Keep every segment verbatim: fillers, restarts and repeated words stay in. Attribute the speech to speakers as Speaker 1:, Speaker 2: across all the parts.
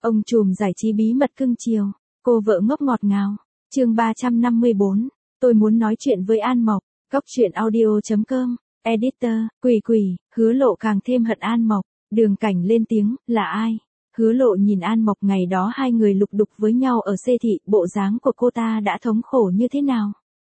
Speaker 1: Ông trùm giải trí bí mật cưng chiều, cô vợ ngốc ngọt ngào. Chương ba trăm năm mươi bốn. Tôi muốn nói chuyện với An Mộc. Góc truyện audio chấm com. Editor, Quỷ Quỷ. Hứa Lộ càng thêm hận An Mộc. Đường Cảnh lên tiếng, là ai? Hứa Lộ nhìn An Mộc, ngày đó hai người lục đục với nhau ở xê thị, bộ dáng của cô ta đã thống khổ như thế nào?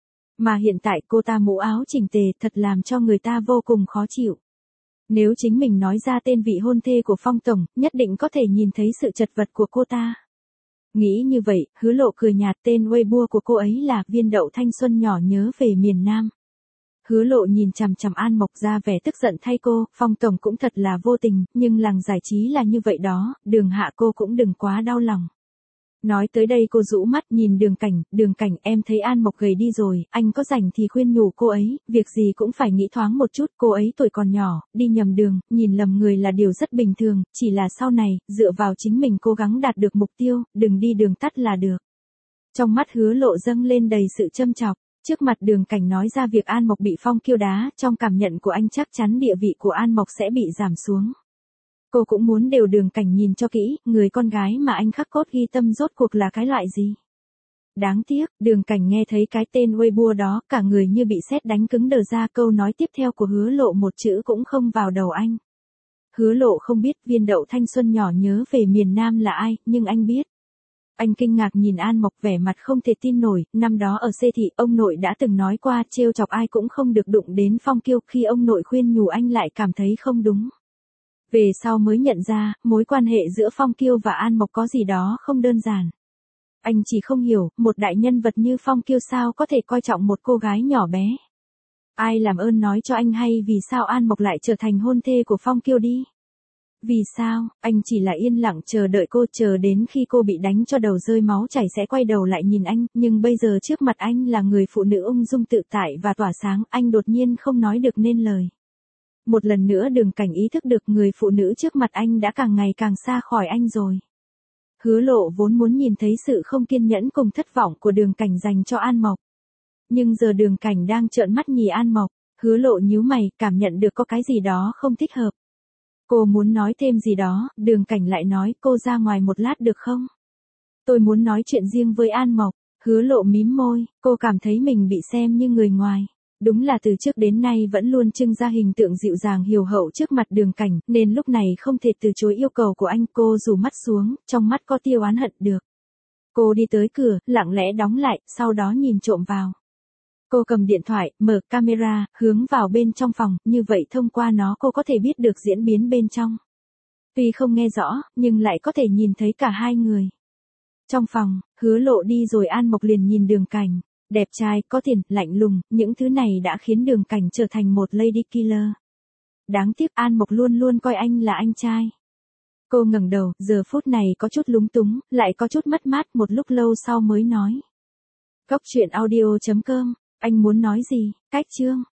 Speaker 1: Mà hiện tại cô ta mũ áo chỉnh tề, thật làm cho người ta vô cùng khó chịu. Nếu chính mình nói ra tên vị hôn thê của Phong Tổng, nhất định có thể nhìn thấy sự chật vật của cô ta. Nghĩ như vậy, Hứa Lộ cười nhạt, tên Weibo của cô ấy là Viên Đậu Thanh Xuân nhỏ nhớ về miền Nam. Hứa Lộ nhìn chằm chằm An Mộc ra vẻ tức giận thay cô, Phong Tổng cũng thật là vô tình, nhưng làng giải trí là như vậy đó, Đường hạ cô cũng đừng quá đau lòng. Nói tới đây cô rũ mắt nhìn Đường Cảnh, Đường Cảnh em thấy An Mộc gầy đi rồi, anh có rảnh thì khuyên nhủ cô ấy, việc gì cũng phải nghĩ thoáng một chút, cô ấy tuổi còn nhỏ, đi nhầm đường, nhìn lầm người là điều rất bình thường, chỉ là sau này, dựa vào chính mình cố gắng đạt được mục tiêu, đừng đi đường tắt là được. Trong mắt Hứa Lộ dâng lên đầy sự châm chọc, trước mặt Đường Cảnh nói ra việc An Mộc bị Phong Kiêu đá, trong cảm nhận của anh chắc chắn địa vị của An Mộc sẽ bị giảm xuống. Cô cũng muốn đều Đường Cảnh nhìn cho kỹ, người con gái mà anh khắc cốt ghi tâm rốt cuộc là cái loại gì. Đáng tiếc, Đường Cảnh nghe thấy cái tên Weibo đó, cả người như bị sét đánh cứng đờ ra, câu nói tiếp theo của Hứa Lộ một chữ cũng không vào đầu anh. Hứa Lộ không biết Viên Đậu Thanh Xuân nhỏ nhớ về miền Nam là ai, nhưng anh biết. Anh kinh ngạc nhìn An Mộc vẻ mặt không thể tin nổi, năm đó ở xê thị, ông nội đã từng nói qua trêu chọc ai cũng không được đụng đến Phong Kiêu, khi ông nội khuyên nhủ anh lại cảm thấy không đúng. Về sau mới nhận ra, mối quan hệ giữa Phong Kiêu và An Mộc có gì đó không đơn giản. Anh chỉ không hiểu, một đại nhân vật như Phong Kiêu sao có thể coi trọng một cô gái nhỏ bé. Ai làm ơn nói cho anh hay vì sao An Mộc lại trở thành hôn thê của Phong Kiêu đi. Vì sao, anh chỉ là yên lặng chờ đợi cô, chờ đến khi cô bị đánh cho đầu rơi máu chảy sẽ quay đầu lại nhìn anh, nhưng bây giờ trước mặt anh là người phụ nữ ung dung tự tại và tỏa sáng, anh đột nhiên không nói được nên lời. Một lần nữa Đường Cảnh ý thức được người phụ nữ trước mặt anh đã càng ngày càng xa khỏi anh rồi. Hứa Lộ vốn muốn nhìn thấy sự không kiên nhẫn cùng thất vọng của Đường Cảnh dành cho An Mộc. Nhưng giờ Đường Cảnh đang trợn mắt nhìn An Mộc, Hứa Lộ nhíu mày, cảm nhận được có cái gì đó không thích hợp. Cô muốn nói thêm gì đó, Đường Cảnh lại nói, cô ra ngoài một lát được không? Tôi muốn nói chuyện riêng với An Mộc. Hứa Lộ mím môi, cô cảm thấy mình bị xem như người ngoài. Đúng là từ trước đến nay vẫn luôn trưng ra hình tượng dịu dàng hiền hậu trước mặt Đường Cảnh, nên lúc này không thể từ chối yêu cầu của anh. Cô rủ mắt xuống, trong mắt có tia oán hận được. Cô đi tới cửa, lặng lẽ đóng lại, sau đó nhìn trộm vào. Cô cầm điện thoại, mở camera, hướng vào bên trong phòng, như vậy thông qua nó cô có thể biết được diễn biến bên trong. Tuy không nghe rõ, nhưng lại có thể nhìn thấy cả hai người. Trong phòng, Hứa Lộ đi rồi An Mộc liền nhìn Đường Cảnh. Đẹp trai, có tiền, lạnh lùng, những thứ này đã khiến Đường Cảnh trở thành một lady killer. Đáng tiếc An Mộc luôn luôn coi anh là anh trai. Cô ngẩng đầu, giờ phút này có chút lúng túng, lại có chút mất mát, một lúc lâu sau mới nói. Góc truyện audio chấm com, anh muốn nói gì, cách chương.